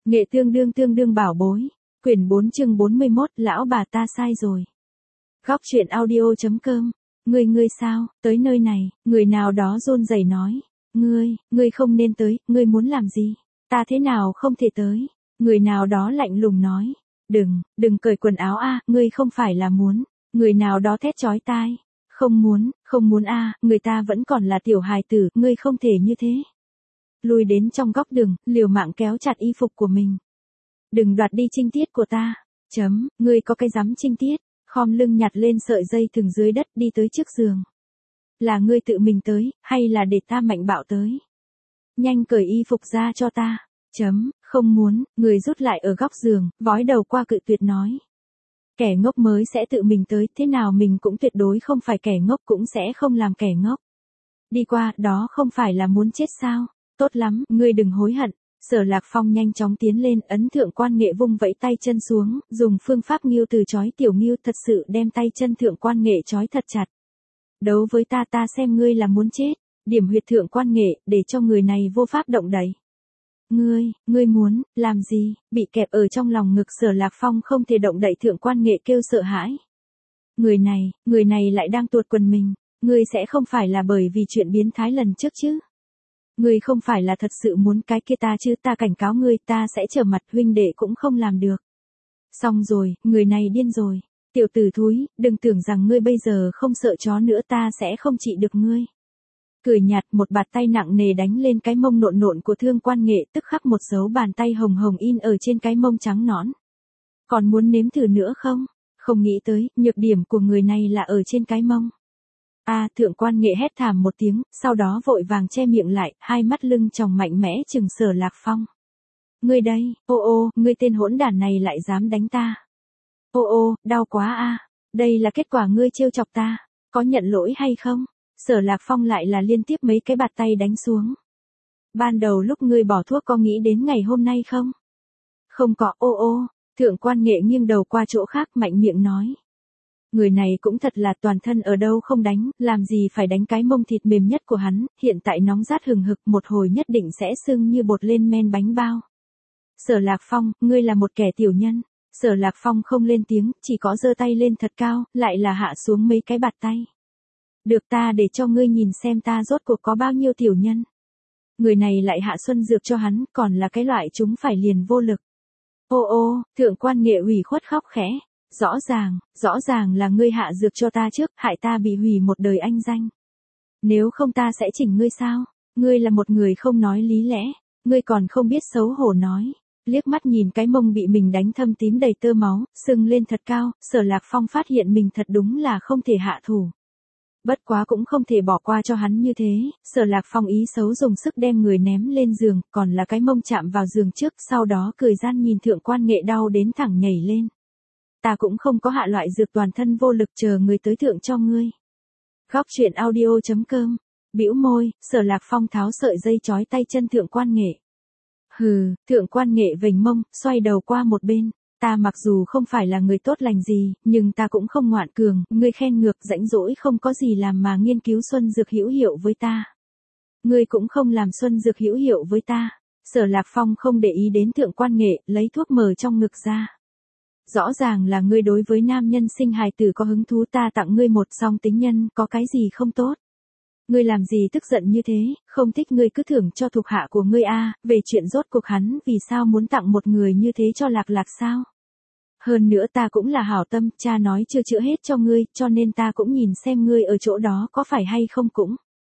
Nghệ tương đương bảo bối. Quyển 4 chương 41, lão bà ta sai rồi. Góc truyện audio.com. Ngươi sao, tới nơi này, người nào đó run rẩy nói. Ngươi không nên tới, ngươi muốn làm gì? Ta thế nào không thể tới? Người nào đó lạnh lùng nói. Đừng cởi quần áo a, ngươi không phải là muốn. Người nào đó thét chói tai. Không muốn a, người ta vẫn còn là tiểu hài tử, ngươi không thể như thế. Lùi đến trong góc đường, liều mạng kéo chặt y phục của mình. Đừng đoạt đi trinh tiết của ta. Ngươi có cái dám trinh tiết. Khom lưng nhặt lên sợi dây thừng dưới đất đi tới trước giường. Là ngươi tự mình tới, hay là để ta mạnh bạo tới? Nhanh cởi y phục ra cho ta. Không muốn, người rút lại ở góc giường, vói đầu qua cự tuyệt nói. Kẻ ngốc mới sẽ tự mình tới, thế nào mình cũng tuyệt đối không phải kẻ ngốc cũng sẽ không làm kẻ ngốc. Đi qua, đó không phải là muốn chết sao? Tốt lắm, ngươi đừng hối hận. Sở Lạc Phong nhanh chóng tiến lên, ấn Thượng Quan Nghệ vung vẫy tay chân xuống, dùng phương pháp Ngưu từ chói tiểu Ngưu thật sự đem tay chân Thượng Quan Nghệ chói thật chặt. Đấu với ta xem ngươi là muốn chết, điểm huyệt Thượng Quan Nghệ, để cho người này vô pháp động đậy. Ngươi muốn, làm gì, bị kẹp ở trong lòng ngực Sở Lạc Phong không thể động đậy Thượng Quan Nghệ kêu sợ hãi. Người này lại đang tuột quần mình, ngươi sẽ không phải là bởi vì chuyện biến thái lần trước chứ? Ngươi không phải là thật sự muốn cái kia ta chứ, ta cảnh cáo ngươi, ta sẽ trở mặt, huynh đệ cũng không làm được. Xong rồi, người này điên rồi. Tiểu tử thúi, đừng tưởng rằng ngươi bây giờ không sợ chó nữa, ta sẽ không trị được ngươi. Cười nhạt, một bạt tay nặng nề đánh lên cái mông nộn của Thượng Quan Nghệ, tức khắc một dấu bàn tay hồng hồng in ở trên cái mông trắng nõn. Còn muốn nếm thử nữa không? Không nghĩ tới, nhược điểm của người này là ở trên cái mông. Thượng Quan Nghệ hét thảm một tiếng, sau đó vội vàng che miệng lại, hai mắt lưng tròng mạnh mẽ chừng Sở Lạc Phong. Ngươi đây, ngươi tên hỗn đản này lại dám đánh ta. Đau quá đây là kết quả ngươi trêu chọc ta, có nhận lỗi hay không? Sở Lạc Phong lại là liên tiếp mấy cái bạt tay đánh xuống. Ban đầu lúc ngươi bỏ thuốc có nghĩ đến ngày hôm nay không? Không có, Thượng Quan Nghệ nghiêng đầu qua chỗ khác mạnh miệng nói. Người này cũng thật là toàn thân ở đâu không đánh, làm gì phải đánh cái mông thịt mềm nhất của hắn, hiện tại nóng rát hừng hực, một hồi nhất định sẽ sưng như bột lên men bánh bao. Sở Lạc Phong, ngươi là một kẻ tiểu nhân. Sở Lạc Phong không lên tiếng, chỉ có giơ tay lên thật cao, lại là hạ xuống mấy cái bạt tay. Được, ta để cho ngươi nhìn xem ta rốt cuộc có bao nhiêu tiểu nhân. Người này lại hạ xuân dược cho hắn, còn là cái loại chúng phải liền vô lực. Thượng Quan Nghệ ủy khuất khóc khẽ. Rõ ràng là ngươi hạ dược cho ta trước, hại ta bị hủy một đời anh danh. Nếu không ta sẽ chỉnh ngươi sao? Ngươi là một người không nói lý lẽ, ngươi còn không biết xấu hổ nói. Liếc mắt nhìn cái mông bị mình đánh thâm tím đầy tơ máu, sưng lên thật cao, Sở Lạc Phong phát hiện mình thật đúng là không thể hạ thủ. Bất quá cũng không thể bỏ qua cho hắn như thế, Sở Lạc Phong ý xấu dùng sức đem người ném lên giường, còn là cái mông chạm vào giường trước, sau đó cười gian nhìn Thượng Quan Nghệ đau đến thẳng nhảy lên. Ta cũng không có hạ loại dược, toàn thân vô lực, chờ người tới thượng cho ngươi. Góc truyện audio.com. Bĩu môi, Sở Lạc Phong tháo sợi dây chói tay chân Thượng Quan Nghệ. Thượng Quan Nghệ vểnh mông, xoay đầu qua một bên. Ta mặc dù không phải là người tốt lành gì, nhưng ta cũng không ngoạn cường, ngươi khen ngược, rãnh rỗi không có gì làm mà nghiên cứu xuân dược hữu hiệu với ta. Ngươi cũng không làm xuân dược hữu hiệu với ta. Sở Lạc Phong không để ý đến Thượng Quan Nghệ, lấy thuốc mờ trong ngực ra. Rõ ràng là ngươi đối với nam nhân sinh hài tử có hứng thú, ta tặng ngươi một song tính nhân, có cái gì không tốt? Ngươi làm gì tức giận như thế, không thích ngươi cứ thưởng cho thuộc hạ của ngươi về chuyện rốt cuộc hắn vì sao muốn tặng một người như thế cho Lạc sao? Hơn nữa ta cũng là hảo tâm, cha nói chưa chữa hết cho ngươi, cho nên ta cũng nhìn xem ngươi ở chỗ đó có phải hay không cũng.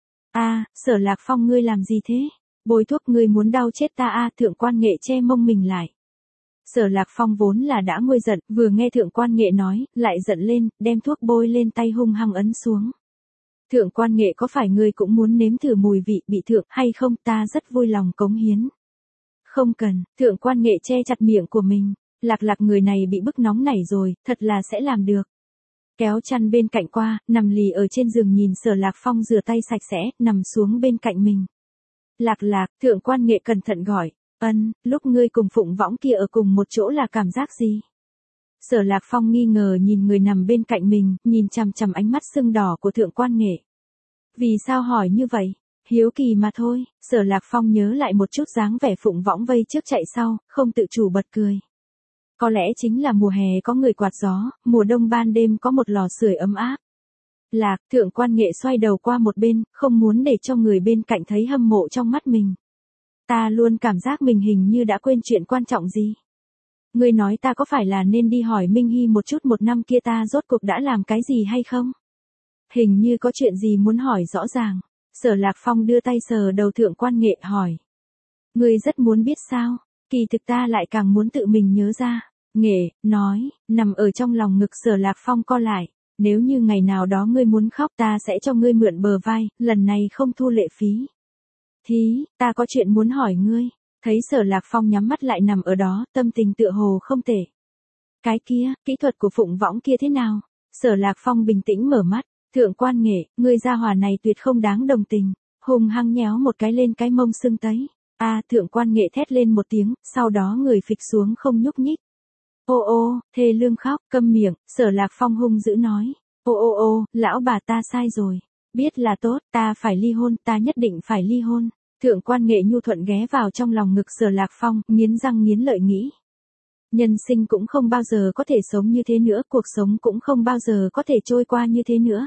Sở Lạc Phong ngươi làm gì thế? Bôi thuốc, ngươi muốn đau chết ta Thượng Quan Nghệ che mông mình lại. Sở Lạc Phong vốn là đã nguôi giận, vừa nghe Thượng Quan Nghệ nói, lại giận lên, đem thuốc bôi lên tay hung hăng ấn xuống. Thượng Quan Nghệ, có phải ngươi cũng muốn nếm thử mùi vị bị thượng hay không, ta rất vui lòng cống hiến. Không cần, Thượng Quan Nghệ che chặt miệng của mình, Lạc người này bị bức nóng nảy rồi, thật là sẽ làm được. Kéo chăn bên cạnh qua, nằm lì ở trên giường nhìn Sở Lạc Phong rửa tay sạch sẽ, nằm xuống bên cạnh mình. Lạc, Thượng Quan Nghệ cẩn thận gọi. Lúc ngươi cùng Phụng Võng kia ở cùng một chỗ là cảm giác gì? Sở Lạc Phong nghi ngờ nhìn người nằm bên cạnh mình, nhìn chằm chằm ánh mắt sưng đỏ của Thượng Quan Nghệ. Vì sao hỏi như vậy? Hiếu kỳ mà thôi, Sở Lạc Phong nhớ lại một chút dáng vẻ phụng võng vây trước chạy sau, không tự chủ bật cười. Có lẽ chính là mùa hè có người quạt gió, mùa đông ban đêm có một lò sưởi ấm áp. Lạc, Thượng Quan Nghệ xoay đầu qua một bên, không muốn để cho người bên cạnh thấy hâm mộ trong mắt mình. Ta luôn cảm giác mình hình như đã quên chuyện quan trọng gì. Ngươi nói ta có phải là nên đi hỏi Minh Hy một chút một năm kia ta rốt cuộc đã làm cái gì hay không? Hình như có chuyện gì muốn hỏi rõ ràng. Sở Lạc Phong đưa tay sờ đầu Thượng Quan Nghệ hỏi. Ngươi rất muốn biết sao, kỳ thực ta lại càng muốn tự mình nhớ ra. Nghệ, nói, nằm ở trong lòng ngực Sở Lạc Phong co lại. Nếu như ngày nào đó ngươi muốn khóc ta sẽ cho ngươi mượn bờ vai, lần này không thu lệ phí. Thí, ta có chuyện muốn hỏi ngươi. Thấy Sở Lạc Phong nhắm mắt lại nằm ở đó, tâm tình tựa hồ không tệ. Cái kia, kỹ thuật của phụng võng kia thế nào? Sở Lạc Phong bình tĩnh mở mắt. Thượng Quan Nghệ, ngươi gia hỏa này tuyệt không đáng đồng tình. Hùng hăng nhéo một cái lên cái mông sưng tấy. Thượng Quan Nghệ thét lên một tiếng, sau đó người phịch xuống không nhúc nhích. Ô ô, thê lương khóc, câm miệng, Sở Lạc Phong hung dữ nói. Ô ô ô, lão bà ta sai rồi. Biết là tốt, ta phải ly hôn, ta nhất định phải ly hôn. Thượng Quan Nghệ nhu thuận ghé vào trong lòng ngực Sở Lạc Phong, nghiến răng nghiến lợi nghĩ. Nhân sinh cũng không bao giờ có thể sống như thế nữa, cuộc sống cũng không bao giờ có thể trôi qua như thế nữa.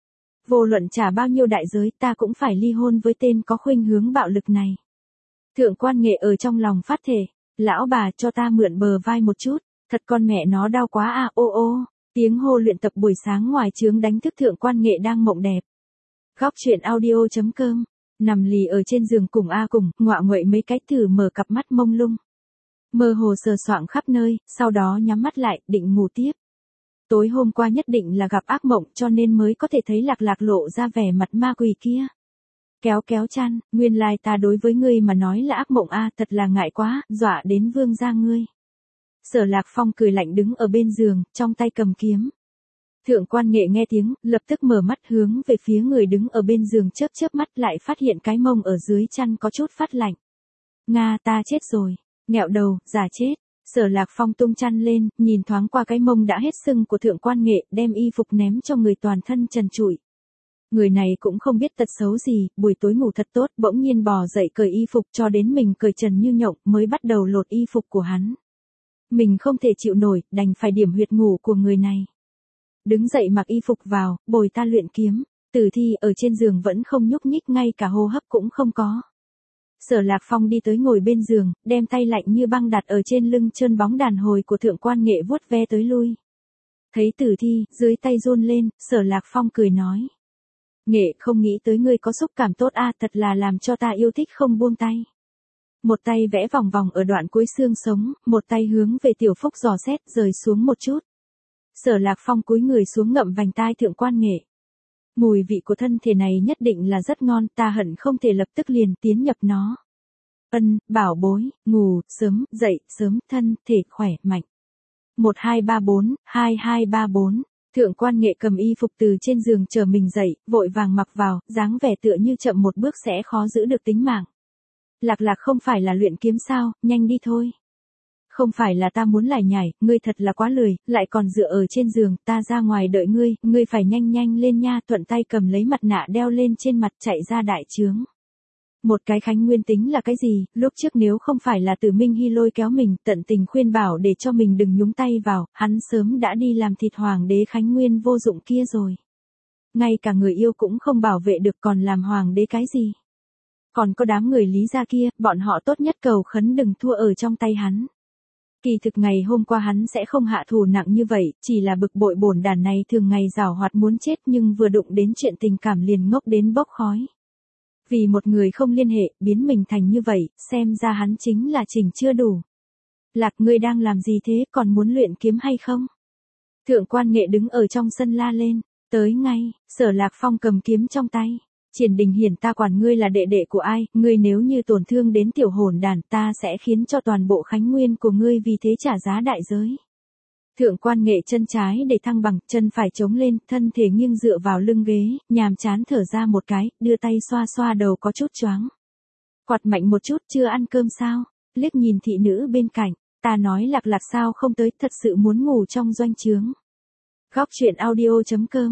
Vô luận trả bao nhiêu đại giới ta cũng phải ly hôn với tên có khuynh hướng bạo lực này. Thượng Quan Nghệ ở trong lòng phát thề. Lão bà cho ta mượn bờ vai một chút, thật con mẹ nó đau quá ô ô. Tiếng hô luyện tập buổi sáng ngoài trướng đánh thức Thượng Quan Nghệ đang mộng đẹp. Góc truyện audio.com. Nằm lì ở trên giường cùng cùng, ngọa nguậy mấy cái thử mở cặp mắt mông lung. Mơ hồ sờ soạng khắp nơi, sau đó nhắm mắt lại, định ngủ tiếp. Tối hôm qua nhất định là gặp ác mộng cho nên mới có thể thấy Lạc Lạc lộ ra vẻ mặt ma quỷ kia. Kéo kéo chăn, nguyên lai ta đối với ngươi mà nói là ác mộng thật là ngại quá, dọa đến vương gia ngươi. Sở Lạc Phong cười lạnh đứng ở bên giường, trong tay cầm kiếm. Thượng Quan Nghệ nghe tiếng, lập tức mở mắt hướng về phía người đứng ở bên giường chớp mắt lại phát hiện cái mông ở dưới chăn có chút phát lạnh. Nga ta chết rồi, nghẹo đầu, giả chết. Sở Lạc Phong tung chăn lên, nhìn thoáng qua cái mông đã hết sưng của Thượng Quan Nghệ, đem y phục ném cho người toàn thân trần trụi. Người này cũng không biết tật xấu gì, buổi tối ngủ thật tốt, bỗng nhiên bò dậy cởi y phục cho đến mình cởi trần như nhộng mới bắt đầu lột y phục của hắn. Mình không thể chịu nổi, đành phải điểm huyệt ngủ của người này. Đứng dậy mặc y phục vào, bồi ta luyện kiếm. Tử thi ở trên giường vẫn không nhúc nhích, ngay cả hô hấp cũng không có. Sở Lạc Phong đi tới ngồi bên giường, đem tay lạnh như băng đặt ở trên lưng trơn bóng đàn hồi của Thượng Quan Nghệ vuốt ve tới lui. Thấy tử thi, dưới tay run lên, Sở Lạc Phong cười nói. Nghệ không nghĩ tới ngươi có xúc cảm tốt thật là làm cho ta yêu thích không buông tay. Một tay vẽ vòng vòng ở đoạn cuối xương sống, một tay hướng về Tiểu Phúc dò xét rời xuống một chút. Sở Lạc Phong cúi người xuống ngậm vành tai Thượng Quan Nghệ. Mùi vị của thân thể này nhất định là rất ngon, ta hận không thể lập tức liền tiến nhập nó. Bảo bối, ngủ, sớm, dậy, sớm, thân, thể, khỏe, mạnh. 1234, 2234. Thượng Quan Nghệ cầm y phục từ trên giường chờ mình dậy, vội vàng mặc vào, dáng vẻ tựa như chậm một bước sẽ khó giữ được tính mạng. Lạc Lạc không phải là luyện kiếm sao, nhanh đi thôi. Không phải là ta muốn lải nhải, ngươi thật là quá lười, lại còn dựa ở trên giường, ta ra ngoài đợi ngươi phải nhanh nhanh lên nha, thuận tay cầm lấy mặt nạ đeo lên trên mặt chạy ra đại trướng. Một cái Khánh Nguyên tính là cái gì, lúc trước nếu không phải là Từ Minh Hy lôi kéo mình, tận tình khuyên bảo để cho mình đừng nhúng tay vào, hắn sớm đã đi làm thịt hoàng đế Khánh Nguyên vô dụng kia rồi. Ngay cả người yêu cũng không bảo vệ được còn làm hoàng đế cái gì. Còn có đám người Lý gia kia, bọn họ tốt nhất cầu khấn đừng thua ở trong tay hắn. Kỳ thực ngày hôm qua hắn sẽ không hạ thù nặng như vậy, chỉ là bực bội bổn đàn này thường ngày giảo hoạt muốn chết nhưng vừa đụng đến chuyện tình cảm liền ngốc đến bốc khói. Vì một người không liên hệ, biến mình thành như vậy, xem ra hắn chính là trình chưa đủ. Lạc, ngươi đang làm gì thế, còn muốn luyện kiếm hay không? Thượng Quan Nghệ đứng ở trong sân la lên, tới ngay. Sở Lạc Phong cầm kiếm trong tay. Triển Đình Hiển, ta quản ngươi là đệ đệ của ai, ngươi nếu như tổn thương đến tiểu hồn đàn ta sẽ khiến cho toàn bộ Khánh Nguyên của ngươi vì thế trả giá đại giới. Thượng Quan Nghệ chân trái để thăng bằng, chân phải chống lên, thân thể nghiêng dựa vào lưng ghế, nhàm chán thở ra một cái, đưa tay xoa xoa đầu có chút choáng. Quạt mạnh một chút, chưa ăn cơm sao? Liếc nhìn thị nữ bên cạnh, ta nói Lạc Lạc sao không tới, thật sự muốn ngủ trong doanh trướng. Góc truyện audio.com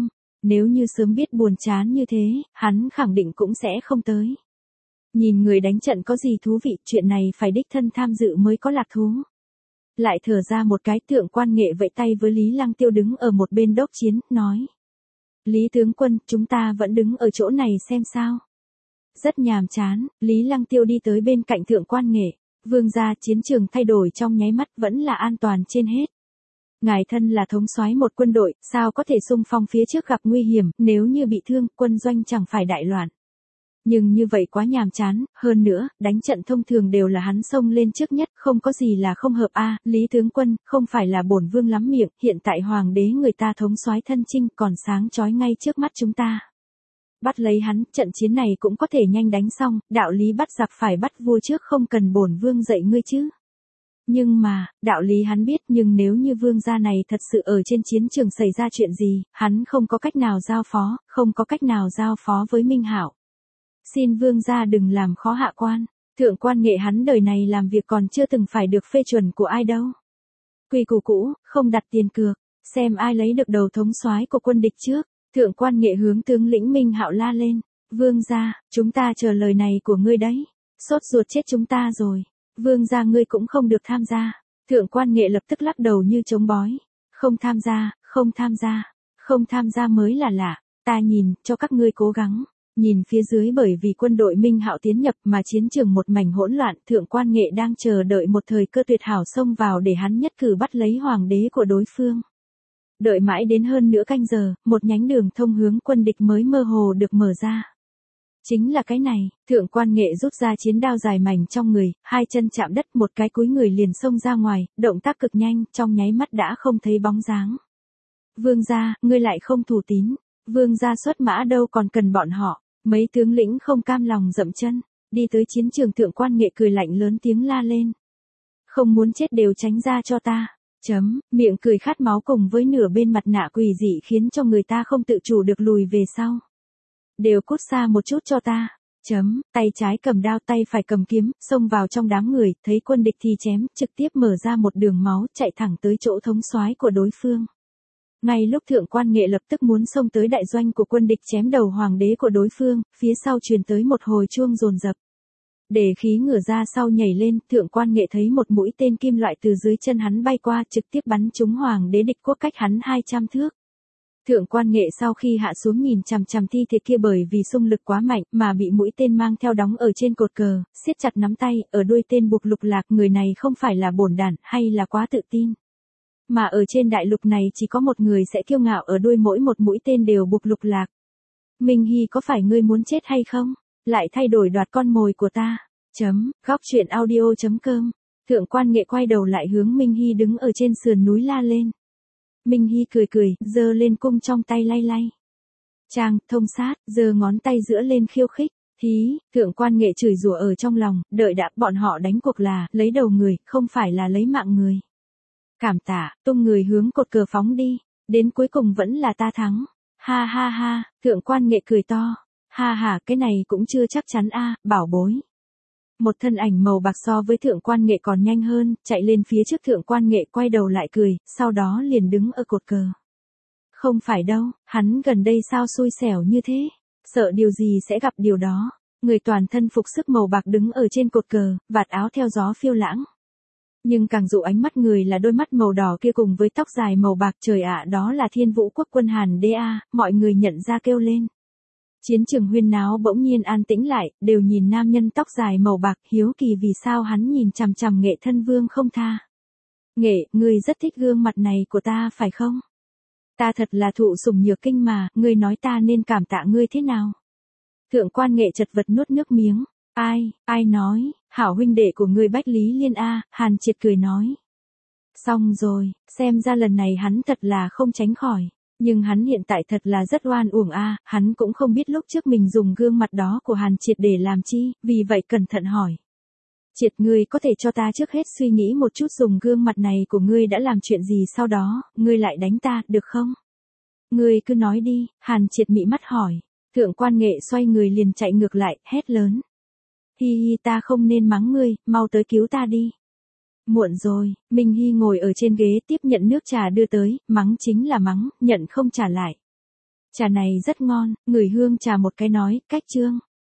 Nếu như sớm biết buồn chán như thế, hắn khẳng định cũng sẽ không tới. Nhìn người đánh trận có gì thú vị, chuyện này phải đích thân tham dự mới có lạc thú. Lại thở ra một cái, Thượng Quan Nghệ vẫy tay với Lý Lăng Tiêu đứng ở một bên đốc chiến, nói. Lý tướng quân, chúng ta vẫn đứng ở chỗ này xem sao. Rất nhàm chán, Lý Lăng Tiêu đi tới bên cạnh Thượng Quan Nghệ. Vương gia, chiến trường thay đổi trong nháy mắt, vẫn là an toàn trên hết. Ngài thân là thống soái một quân đội, sao có thể xung phong phía trước gặp nguy hiểm, nếu như bị thương, quân doanh chẳng phải đại loạn. Nhưng như vậy quá nhàm chán, hơn nữa, đánh trận thông thường đều là hắn xông lên trước nhất, không có gì là không hợp a. Lý tướng quân, không phải là bổn vương lắm miệng, hiện tại hoàng đế người ta thống soái thân chinh, còn sáng chói ngay trước mắt chúng ta. Bắt lấy hắn, trận chiến này cũng có thể nhanh đánh xong, đạo lý bắt giặc phải bắt vua trước, không cần bổn vương dạy ngươi chứ. Nhưng mà, đạo lý hắn biết, nhưng nếu như vương gia này thật sự ở trên chiến trường xảy ra chuyện gì, hắn không có cách nào giao phó, không có cách nào giao phó với Minh Hạo. Xin vương gia đừng làm khó hạ quan. Thượng Quan Nghệ hắn đời này làm việc còn chưa từng phải được phê chuẩn của ai đâu. Quy củ cũ, không đặt tiền cược, xem ai lấy được đầu thống soái của quân địch trước. Thượng Quan Nghệ hướng tướng lĩnh Minh Hạo la lên. Vương gia, chúng ta chờ lời này của ngươi đấy. Sốt ruột chết chúng ta rồi. Vương gia ngươi cũng không được tham gia. Thượng Quan Nghệ lập tức lắc đầu như chống bói. Không tham gia, không tham gia. Không tham gia mới là lạ. Ta nhìn, cho các ngươi cố gắng. Nhìn phía dưới, bởi vì quân đội Minh Hạo tiến nhập mà chiến trường một mảnh hỗn loạn, Thượng Quan Nghệ đang chờ đợi một thời cơ tuyệt hảo xông vào để hắn nhất cử bắt lấy hoàng đế của đối phương. Đợi mãi đến hơn nửa canh giờ, một nhánh đường thông hướng quân địch mới mơ hồ được mở ra. Chính là cái này, Thượng Quan Nghệ rút ra chiến đao dài mảnh trong người, hai chân chạm đất, một cái cúi người liền xông ra ngoài, động tác cực nhanh, trong nháy mắt đã không thấy bóng dáng. Vương gia, ngươi lại không thủ tín. Vương gia xuất mã đâu còn cần bọn họ. Mấy tướng lĩnh không cam lòng dậm chân, đi tới chiến trường. Thượng Quan Nghệ cười lạnh lớn tiếng la lên. Không muốn chết đều tránh ra cho ta. Miệng cười khát máu cùng với nửa bên mặt nạ quỷ dị khiến cho người ta không tự chủ được lùi về sau. Đều cút xa một chút cho ta. Tay trái cầm đao, tay phải cầm kiếm, xông vào trong đám người, thấy quân địch thì chém, trực tiếp mở ra một đường máu, chạy thẳng tới chỗ thống soái của đối phương. Ngay lúc Thượng Quan Nghệ lập tức muốn xông tới đại doanh của quân địch chém đầu hoàng đế của đối phương, phía sau truyền tới một hồi chuông dồn dập. Để khí ngửa ra sau nhảy lên, Thượng Quan Nghệ thấy một mũi tên kim loại từ dưới chân hắn bay qua, trực tiếp bắn trúng hoàng đế địch quốc cách hắn 200 thước. Thượng Quan Nghệ sau khi hạ xuống nhìn chằm chằm thi thể kia, bởi vì xung lực quá mạnh mà bị mũi tên mang theo đóng ở trên cột cờ, siết chặt nắm tay, ở đuôi tên buộc lục lạc. Người này không phải là bổn đản hay là quá tự tin. Mà ở trên đại lục này chỉ có một người sẽ kiêu ngạo, ở đuôi mỗi một mũi tên đều buộc lục lạc. Minh Hy, có phải ngươi muốn chết hay không? Lại thay đổi đoạt con mồi của ta. Góc truyện audio.com. Thượng Quan Nghệ quay đầu lại hướng Minh Hy đứng ở trên sườn núi la lên. Minh Hy cười cười, giơ lên cung trong tay lay lay. Chàng, thông sát, giơ ngón tay giữa lên khiêu khích. Thí, Thượng Quan Nghệ chửi rủa ở trong lòng, đợi đã, bọn họ đánh cuộc là lấy đầu người, không phải là lấy mạng người. Cảm tạ, tung người hướng cột cờ phóng đi, đến cuối cùng vẫn là ta thắng. Ha ha ha, Thượng Quan Nghệ cười to. Ha ha, cái này cũng chưa chắc chắn a, bảo bối. Một thân ảnh màu bạc so với Thượng Quan Nghệ còn nhanh hơn, chạy lên phía trước. Thượng Quan Nghệ quay đầu lại cười, sau đó liền đứng ở cột cờ. Không phải đâu, hắn gần đây sao xui xẻo như thế, sợ điều gì sẽ gặp điều đó. Người toàn thân phục sức màu bạc đứng ở trên cột cờ, vạt áo theo gió phiêu lãng. Nhưng càng dụ ánh mắt người là đôi mắt màu đỏ kia cùng với tóc dài màu bạc. Trời ạ, đó là Thiên Vũ Quốc quân Hàn Đế a, mọi người nhận ra kêu lên. Chiến trường huyên náo bỗng nhiên an tĩnh lại, đều nhìn nam nhân tóc dài màu bạc, hiếu kỳ vì sao hắn nhìn chằm chằm Nghệ thân vương không tha. Nghệ, ngươi rất thích gương mặt này của ta phải không? Ta thật là thụ sủng nhược kinh mà, ngươi nói ta nên cảm tạ ngươi thế nào? Thượng Quan Nghệ chật vật nuốt nước miếng. Ai nói, hảo huynh đệ của ngươi Bách Lý Liên a, Hàn Triệt cười nói. Xong rồi, xem ra lần này hắn thật là không tránh khỏi. Nhưng hắn hiện tại thật là rất oan uổng a, hắn cũng không biết lúc trước mình dùng gương mặt đó của Hàn Triệt để làm chi, vì vậy cẩn thận hỏi. Triệt, ngươi có thể cho ta trước hết suy nghĩ một chút, dùng gương mặt này của ngươi đã làm chuyện gì, sau đó, ngươi lại đánh ta, được không? Ngươi cứ nói đi, Hàn Triệt mị mắt hỏi. Thượng Quan Nghệ xoay người liền chạy ngược lại, hét lớn. Hi hi, ta không nên mắng ngươi, mau tới cứu ta đi. Muộn rồi, Minh Hy ngồi ở trên ghế tiếp nhận nước trà đưa tới, mắng chính là mắng, nhận không trả lại. Trà này rất ngon, ngửi hương trà một cái nói, cách chương.